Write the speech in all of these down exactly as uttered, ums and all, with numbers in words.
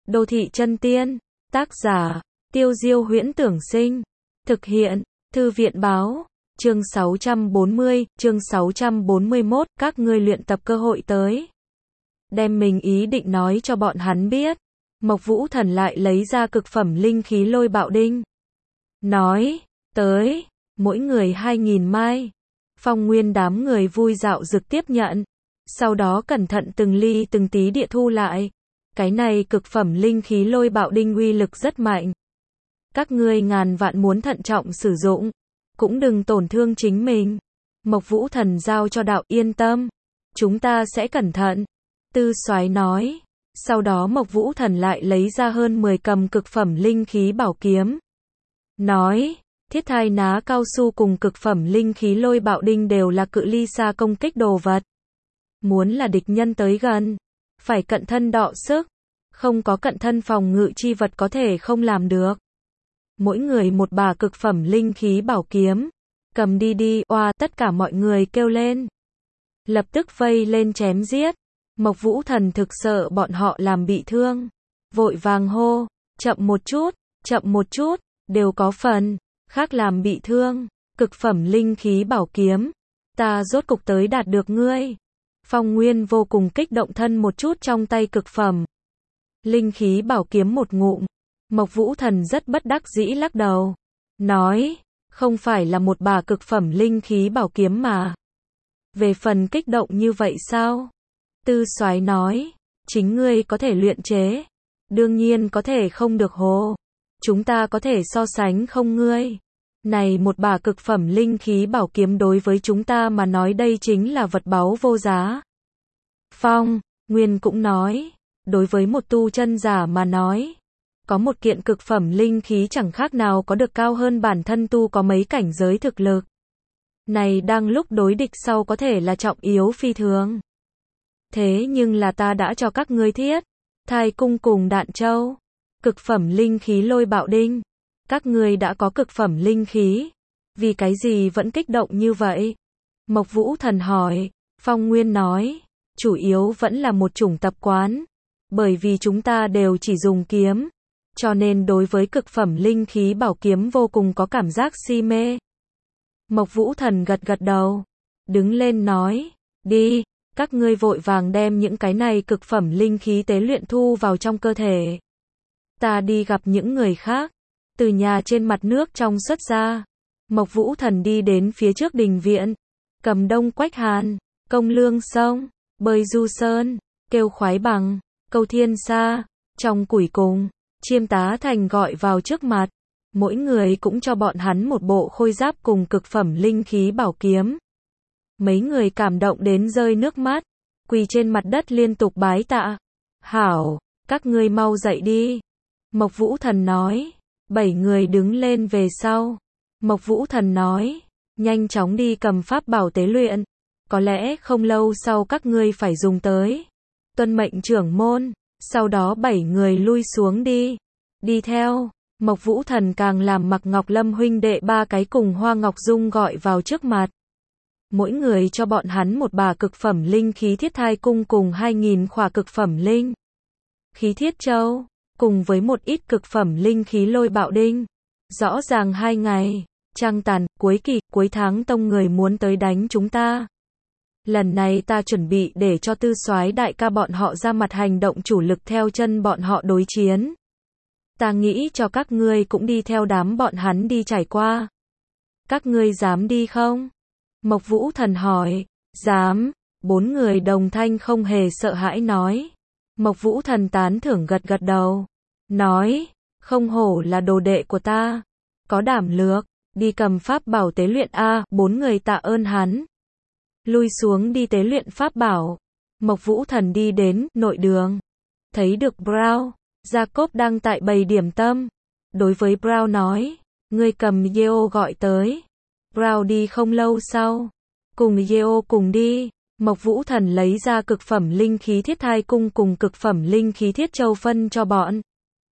Đô thị chân tiên. Tác giả, Tiêu Diêu Huyễn Tưởng Sinh. Thực hiện, Thư viện Báo. Chương sáu trăm bốn mươi, chương sáu trăm bốn mươi mốt, các ngươi luyện tập cơ hội tới. Đem mình ý định nói cho bọn hắn biết. Mộc Vũ Thần lại lấy ra cực phẩm linh khí lôi bạo đinh. Nói, tới, mỗi người hai nghìn mai. Phong Nguyên đám người vui dạo dực tiếp nhận. Sau đó cẩn thận từng ly từng tí địa thu lại. Cái này cực phẩm linh khí lôi bạo đinh uy lực rất mạnh. Các ngươi ngàn vạn muốn thận trọng sử dụng. Cũng đừng tổn thương chính mình. Mộc Vũ Thần giao cho đạo yên tâm. Chúng ta sẽ cẩn thận. Tư Soái nói. Sau đó Mộc Vũ Thần lại lấy ra hơn mười cầm cực phẩm linh khí bảo kiếm. Nói, thiết thai ná cao su cùng cực phẩm linh khí lôi bạo đinh đều là cự ly xa công kích đồ vật. Muốn là địch nhân tới gần, phải cận thân đọ sức. Không có cận thân phòng ngự chi vật có thể không làm được. Mỗi người một bả cực phẩm linh khí bảo kiếm. Cầm đi đi, oa, tất cả mọi người kêu lên. Lập tức vây lên chém giết. Mộc Vũ Thần thực sợ bọn họ làm bị thương. Vội vàng hô, chậm một chút, chậm một chút, đều có phần, khác làm bị thương. Cực phẩm linh khí bảo kiếm. Ta rốt cục tới đạt được ngươi. Phong Nguyên vô cùng kích động thân một chút trong tay cực phẩm linh khí bảo kiếm một ngụm. Mộc Vũ Thần rất bất đắc dĩ lắc đầu. Nói, không phải là một bả cực phẩm linh khí bảo kiếm mà. Về phần kích động như vậy sao? Tư Soái nói, chính ngươi có thể luyện chế. Đương nhiên có thể không được hồ. Chúng ta có thể so sánh không ngươi. Này một bả cực phẩm linh khí bảo kiếm đối với chúng ta mà nói đây chính là vật báu vô giá. Phong Nguyên cũng nói, đối với một tu chân giả mà nói, có một kiện cực phẩm linh khí chẳng khác nào có được cao hơn bản thân tu có mấy cảnh giới thực lực. Này đang lúc đối địch sau có thể là trọng yếu phi thường. Thế nhưng là ta đã cho các ngươi thiết thai cung cùng đạn châu, cực phẩm linh khí lôi bạo đinh. Các ngươi đã có cực phẩm linh khí, vì cái gì vẫn kích động như vậy? Mộc Vũ Thần hỏi. Phong Nguyên nói, chủ yếu vẫn là một chủng tập quán. Bởi vì chúng ta đều chỉ dùng kiếm, cho nên đối với cực phẩm linh khí bảo kiếm vô cùng có cảm giác si mê. Mộc Vũ Thần gật gật đầu, đứng lên nói, đi, các ngươi vội vàng đem những cái này cực phẩm linh khí tế luyện thu vào trong cơ thể. Ta đi gặp những người khác. Từ nhà trên mặt nước trong xuất ra. Mộc Vũ Thần đi đến phía trước đình viện. Cầm Đông Quách Hàn, Công Lương Sông, Bơi Du Sơn, Kêu Khoái Bằng, Câu Thiên Sa, trong củi cùng, Chiêm Tá Thành gọi vào trước mặt. Mỗi người cũng cho bọn hắn một bộ khôi giáp cùng cực phẩm linh khí bảo kiếm. Mấy người cảm động đến rơi nước mắt, quỳ trên mặt đất liên tục bái tạ. Hảo, các ngươi mau dậy đi. Mộc Vũ Thần nói. Bảy người đứng lên về sau. Mộc Vũ Thần nói, nhanh chóng đi cầm pháp bảo tế luyện. Có lẽ không lâu sau các ngươi phải dùng tới. Tuân mệnh trưởng môn. Sau đó bảy người lui xuống đi. Đi theo. Mộc Vũ Thần càng làm Mặc Ngọc Lâm huynh đệ ba cái cùng Hoa Ngọc Dung gọi vào trước mặt. Mỗi người cho bọn hắn một bả cực phẩm linh khí thiết thai cung cùng hai nghìn khỏa cực phẩm linh khí thiết châu, cùng với một ít cực phẩm linh khí lôi bạo đinh. Rõ ràng hai ngày, trăng tàn, cuối kỳ, cuối tháng tông người muốn tới đánh chúng ta. Lần này ta chuẩn bị để cho Tư Soái đại ca bọn họ ra mặt hành động chủ lực theo chân bọn họ đối chiến. Ta nghĩ cho các ngươi cũng đi theo đám bọn hắn đi trải qua. Các ngươi dám đi không? Mộc Vũ Thần hỏi. Dám. Bốn người đồng thanh không hề sợ hãi nói. Mộc Vũ Thần tán thưởng gật gật đầu. Nói, không hổ là đồ đệ của ta. Có đảm lược, đi cầm pháp bảo tế luyện a. Bốn người tạ ơn hắn. Lui xuống đi tế luyện pháp bảo. Mộc Vũ Thần đi đến nội đường. Thấy được Brown, Jacob đang tại bày điểm tâm. Đối với Brown nói, ngươi cầm Yeo gọi tới. Brown đi không lâu sau. Cùng Yeo cùng đi. Mộc Vũ Thần lấy ra cực phẩm linh khí thiết thai cung cùng cực phẩm linh khí thiết châu phân cho bọn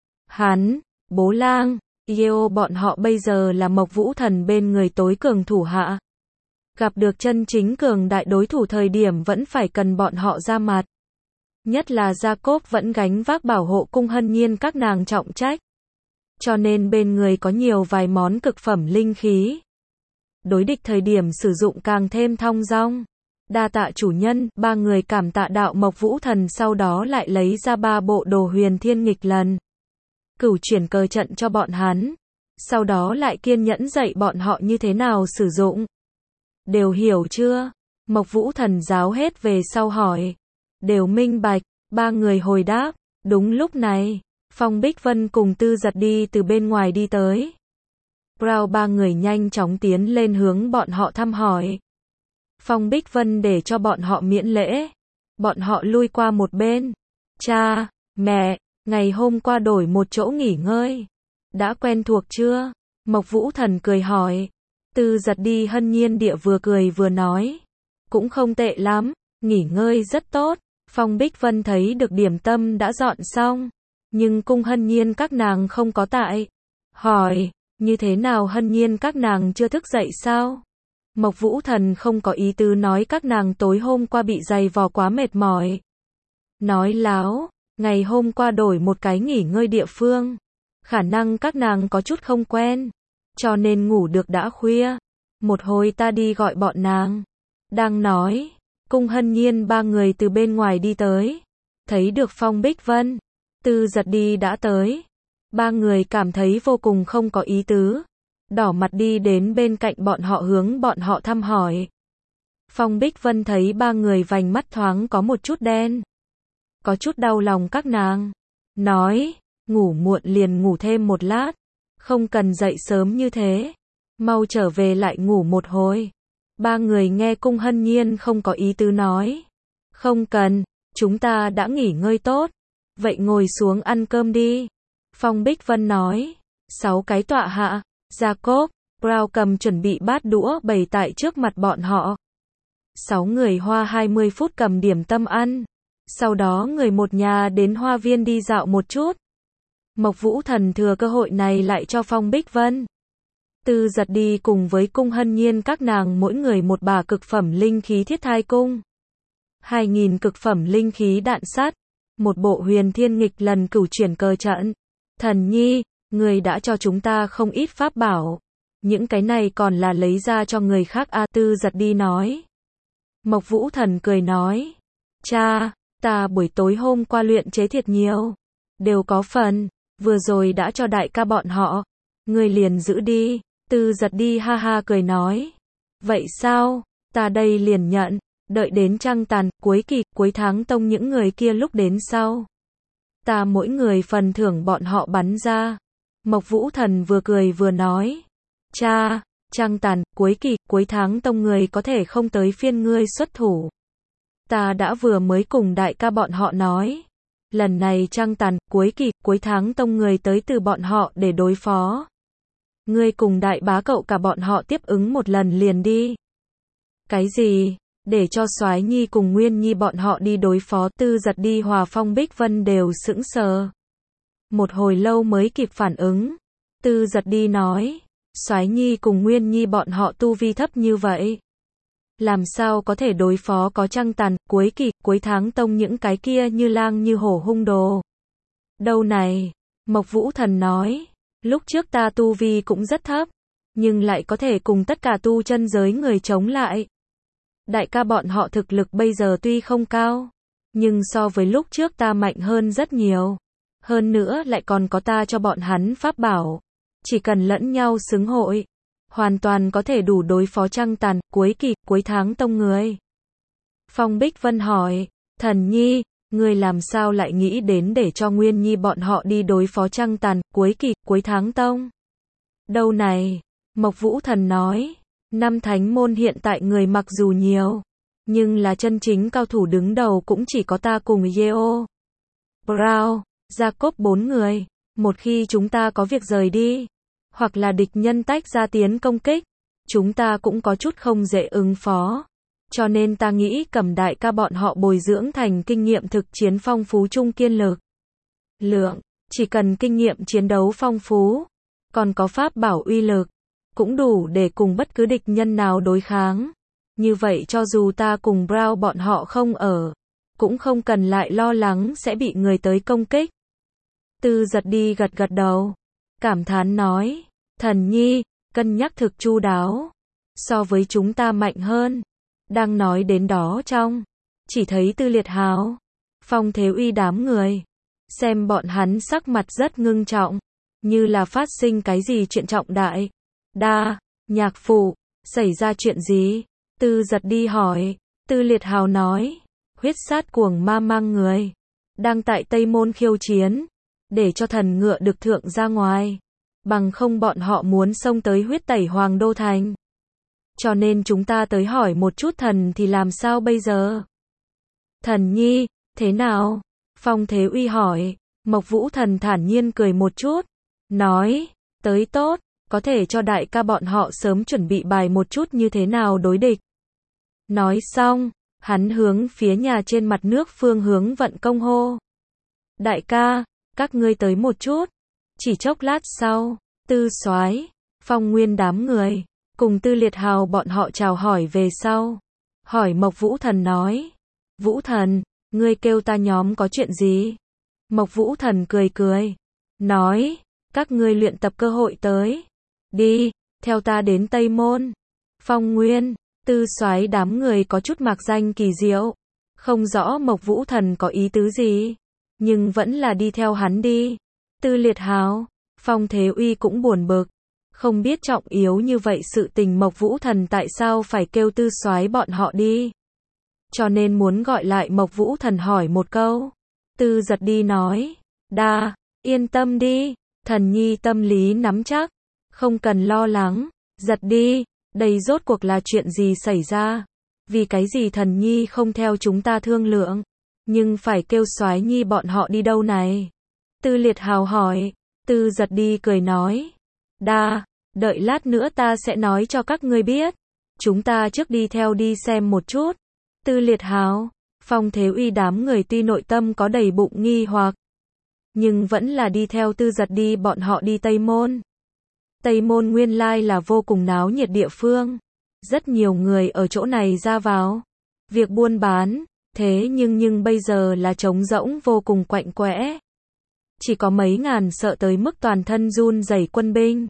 hắn. Bố Lang, Yeo bọn họ bây giờ là Mộc Vũ Thần bên người tối cường thủ hạ. Gặp được chân chính cường đại đối thủ thời điểm vẫn phải cần bọn họ ra mặt. Nhất là Jacob vẫn gánh vác bảo hộ cung hân nhiên các nàng trọng trách. Cho nên bên người có nhiều vài món cực phẩm linh khí. Đối địch thời điểm sử dụng càng thêm thong dong. Đa tạ chủ nhân, ba người cảm tạ đạo Mộc Vũ Thần sau đó lại lấy ra ba bộ đồ huyền thiên nghịch lần. Cửu chuyển cờ trận cho bọn hắn. Sau đó lại kiên nhẫn dạy bọn họ như thế nào sử dụng. Đều hiểu chưa? Mộc Vũ Thần giáo hết về sau hỏi. Đều minh bạch, ba người hồi đáp. Đúng lúc này, Phong Bích Vân cùng Tư Giật đi từ bên ngoài đi tới. Brown ba người nhanh chóng tiến lên hướng bọn họ thăm hỏi. Phong Bích Vân để cho bọn họ miễn lễ. Bọn họ lui qua một bên. Cha, mẹ, ngày hôm qua đổi một chỗ nghỉ ngơi. Đã quen thuộc chưa? Mộc Vũ Thần cười hỏi. Tư Giật đi hân nhiên địa vừa cười vừa nói. Cũng không tệ lắm, nghỉ ngơi rất tốt. Phong Bích Vân thấy được điểm tâm đã dọn xong. Nhưng cung hân nhiên các nàng không có tại. Hỏi, như thế nào hân nhiên các nàng chưa thức dậy sao? Mộc Vũ Thần không có ý tứ nói các nàng tối hôm qua bị giày vò quá mệt mỏi. Nói láo, ngày hôm qua đổi một cái nghỉ ngơi địa phương. Khả năng các nàng có chút không quen. Cho nên ngủ được đã khuya. Một hồi ta đi gọi bọn nàng. Đang nói, cung hân nhiên ba người từ bên ngoài đi tới. Thấy được Phong Bích Vân, Tư Giật đi đã tới. Ba người cảm thấy vô cùng không có ý tứ. Đỏ mặt đi đến bên cạnh bọn họ hướng bọn họ thăm hỏi. Phong Bích Vân thấy ba người vành mắt thoáng có một chút đen. Có chút đau lòng các nàng. Nói, ngủ muộn liền ngủ thêm một lát. Không cần dậy sớm như thế. Mau trở về lại ngủ một hồi. Ba người nghe cung hân nhiên không có ý tứ nói. Không cần, chúng ta đã nghỉ ngơi tốt. Vậy ngồi xuống ăn cơm đi. Phong Bích Vân nói. Sáu cái tọa hạ. Jacob, Brown cầm chuẩn bị bát đũa bày tại trước mặt bọn họ. Sáu người hoa hai mươi phút cầm điểm tâm ăn. Sau đó người một nhà đến hoa viên đi dạo một chút. Mộc Vũ Thần thừa cơ hội này lại cho Phong Bích Vân, Tư Giật đi cùng với cung hân nhiên các nàng mỗi người một bả cực phẩm linh khí thiết thai cung. Hai nghìn cực phẩm linh khí đạn sắt. Một bộ huyền thiên nghịch lần cửu chuyển cờ trận. Thần nhi, người đã cho chúng ta không ít pháp bảo. Những cái này còn là lấy ra cho người khác a Tư Giật đi nói. Mộc Vũ Thần cười nói. Cha, ta buổi tối hôm qua luyện chế thiệt nhiều. Đều có phần, vừa rồi đã cho đại ca bọn họ. Người liền giữ đi. Tư Giật đi ha ha cười nói. Vậy sao, ta đây liền nhận. Đợi đến trăng tàn, cuối kỳ, cuối tháng tông những người kia lúc đến sau. Ta mỗi người phần thưởng bọn họ bắn ra. Mộc Vũ Thần vừa cười vừa nói. Cha, trăng tàn, cuối kỳ, cuối tháng tông người có thể không tới phiên ngươi xuất thủ. Ta đã vừa mới cùng đại ca bọn họ nói. Lần này trăng tàn, cuối kỳ, cuối tháng tông người tới từ bọn họ để đối phó. Ngươi cùng đại bá cậu cả bọn họ tiếp ứng một lần liền đi. Cái gì? Để cho Soái Nhi cùng Nguyên Nhi bọn họ đi đối phó. Tư Giật đi Hòa Phong Bích Vân đều sững sờ. Một hồi lâu mới kịp phản ứng. Tư Giật đi nói. Soái Nhi cùng Nguyên Nhi bọn họ tu vi thấp như vậy. Làm sao có thể đối phó có trăng tàn, cuối kỳ, cuối tháng tông những cái kia như lang như hổ hung đồ. Đâu này? Mộc Vũ Thần nói. Lúc trước ta tu vi cũng rất thấp. Nhưng lại có thể cùng tất cả tu chân giới người chống lại. Đại ca bọn họ thực lực bây giờ tuy không cao. Nhưng so với lúc trước ta mạnh hơn rất nhiều. Hơn nữa lại còn có ta cho bọn hắn pháp bảo. Chỉ cần lẫn nhau xứng hội. Hoàn toàn có thể đủ đối phó trăng tàn, cuối kỳ, cuối tháng tông người. Phong Bích Vân hỏi. Thần nhi, người làm sao lại nghĩ đến để cho Nguyên Nhi bọn họ đi đối phó trăng tàn, cuối kỳ, cuối tháng tông? Đâu này? Mộc Vũ Thần nói. Năm thánh môn hiện tại người mặc dù nhiều. Nhưng là chân chính cao thủ đứng đầu cũng chỉ có ta cùng Yeo, Brown, Jacob bốn người. Một khi chúng ta có việc rời đi. Hoặc là địch nhân tách ra tiến công kích. Chúng ta cũng có chút không dễ ứng phó. Cho nên ta nghĩ cầm đại ca bọn họ bồi dưỡng thành kinh nghiệm thực chiến phong phú trung kiên lực. Lượng, chỉ cần kinh nghiệm chiến đấu phong phú. Còn có pháp bảo uy lực. Cũng đủ để cùng bất cứ địch nhân nào đối kháng. Như vậy cho dù ta cùng Brown bọn họ không ở. cũng không cần lại lo lắng sẽ bị người tới công kích. Tư Giật đi gật gật đầu, cảm thán nói, thần nhi, cân nhắc thực chu đáo, so với chúng ta mạnh hơn. Đang nói đến đó trong, chỉ thấy Tư Liệt Hào, Phong Thế Uy đám người, xem bọn hắn sắc mặt rất ngưng trọng, như là phát sinh cái gì chuyện trọng đại. Đa, nhạc phụ, xảy ra chuyện gì? Tư Giật đi hỏi. Tư Liệt Hào nói, huyết sát cuồng ma mang người, đang tại Tây Môn khiêu chiến, để cho thần ngựa được thượng ra ngoài, bằng không bọn họ muốn xông tới huyết tẩy Hoàng Đô Thành. Cho nên chúng ta tới hỏi một chút thần thì làm sao bây giờ? Thần nhi, thế nào? Phong Thế Uy hỏi. Mộc Vũ Thần thản nhiên cười một chút, nói, tới tốt, có thể cho đại ca bọn họ sớm chuẩn bị bài một chút như thế nào đối địch. Nói xong, hắn hướng phía nhà trên mặt nước phương hướng vận công hô. Đại ca, các ngươi tới một chút. Chỉ chốc lát sau, Tư Soái, Phong Nguyên đám người, cùng Tư Liệt Hào bọn họ chào hỏi về sau. Hỏi Mộc Vũ Thần nói, Vũ Thần, ngươi kêu ta nhóm có chuyện gì? Mộc Vũ Thần cười cười, nói, các ngươi luyện tập cơ hội tới. Đi, theo ta đến Tây Môn. Phong Nguyên, Tư Soái đám người có chút mạc danh kỳ diệu, không rõ Mộc Vũ Thần có ý tứ gì, nhưng vẫn là đi theo hắn đi. Tư Liệt Hào, Phong Thế Uy cũng buồn bực, không biết trọng yếu như vậy sự tình Mộc Vũ Thần tại sao phải kêu Tư Soái bọn họ đi. Cho nên muốn gọi lại Mộc Vũ Thần hỏi một câu. Tư Giật đi nói, đa, yên tâm đi, thần nhi tâm lý nắm chắc, không cần lo lắng. Giật đi, đây rốt cuộc là chuyện gì xảy ra? Vì cái gì thần nhi không theo chúng ta thương lượng, nhưng phải kêu Soái nhi bọn họ đi đâu này? Tư Liệt Hào hỏi. Tư Giật đi cười nói, đa, đợi lát nữa ta sẽ nói cho các ngươi biết. Chúng ta trước đi theo đi xem một chút. Tư Liệt Hào, Phong Thế Uy đám người tuy nội tâm có đầy bụng nghi hoặc, nhưng vẫn là đi theo Tư Giật đi bọn họ đi Tây Môn. Tây Môn nguyên lai là vô cùng náo nhiệt địa phương, rất nhiều người ở chỗ này ra vào, việc buôn bán, thế nhưng nhưng bây giờ là trống rỗng vô cùng quạnh quẽ. Chỉ có mấy ngàn sợ tới mức toàn thân run rẩy quân binh.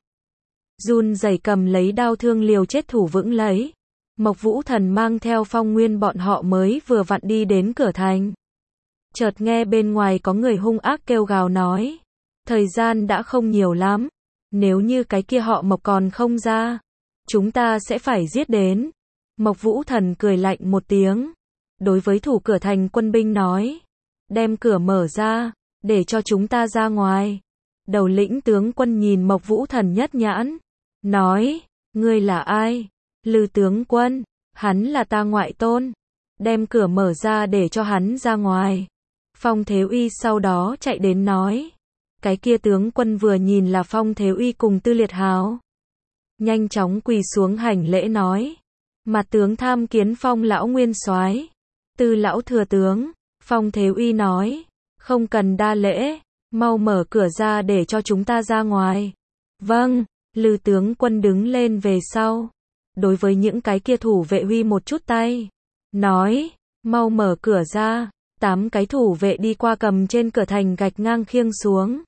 Run rẩy cầm lấy đao thương liều chết thủ vững lấy. Mộc Vũ Thần mang theo Phong Nguyên bọn họ mới vừa vặn đi đến cửa thành. Chợt nghe bên ngoài có người hung ác kêu gào nói, thời gian đã không nhiều lắm, nếu như cái kia họ Mộc còn không ra, chúng ta sẽ phải giết đến. Mộc Vũ Thần cười lạnh một tiếng, đối với thủ cửa thành quân binh nói, đem cửa mở ra, để cho chúng ta ra ngoài. Đầu lĩnh tướng quân nhìn Mộc Vũ Thần nhất nhãn, nói, ngươi là ai? Lư tướng quân, hắn là ta ngoại tôn, đem cửa mở ra để cho hắn ra ngoài. Phong Thế Uy sau đó chạy đến nói, cái kia tướng quân vừa nhìn là Phong Thế Uy cùng Tư Liệt Hào, nhanh chóng quỳ xuống hành lễ nói, mặt tướng tham kiến Phong lão nguyên soái. Tư lão thừa tướng. Phong Thế Uy nói, không cần đa lễ, mau mở cửa ra để cho chúng ta ra ngoài. Vâng. Lư tướng quân đứng lên về sau, đối với những cái kia thủ vệ huy một chút tay, nói, mau mở cửa ra. Tám cái thủ vệ đi qua cầm trên cửa thành gạch ngang khiêng xuống,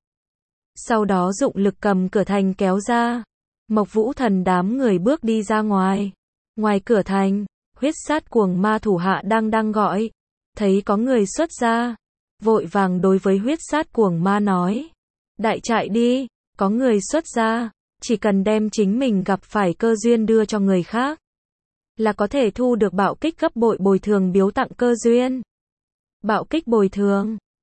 sau đó dụng lực cầm cửa thành kéo ra. Mộc Vũ Thần đám người bước đi ra ngoài. Ngoài cửa thành, huyết sát cuồng ma thủ hạ đang đang gọi, thấy có người xuất ra, vội vàng đối với huyết sát cuồng ma nói, đại chạy đi, có người xuất ra, chỉ cần đem chính mình gặp phải cơ duyên đưa cho người khác, là có thể thu được bạo kích gấp bội bồi thường biếu tặng cơ duyên. Bạo kích bồi thường.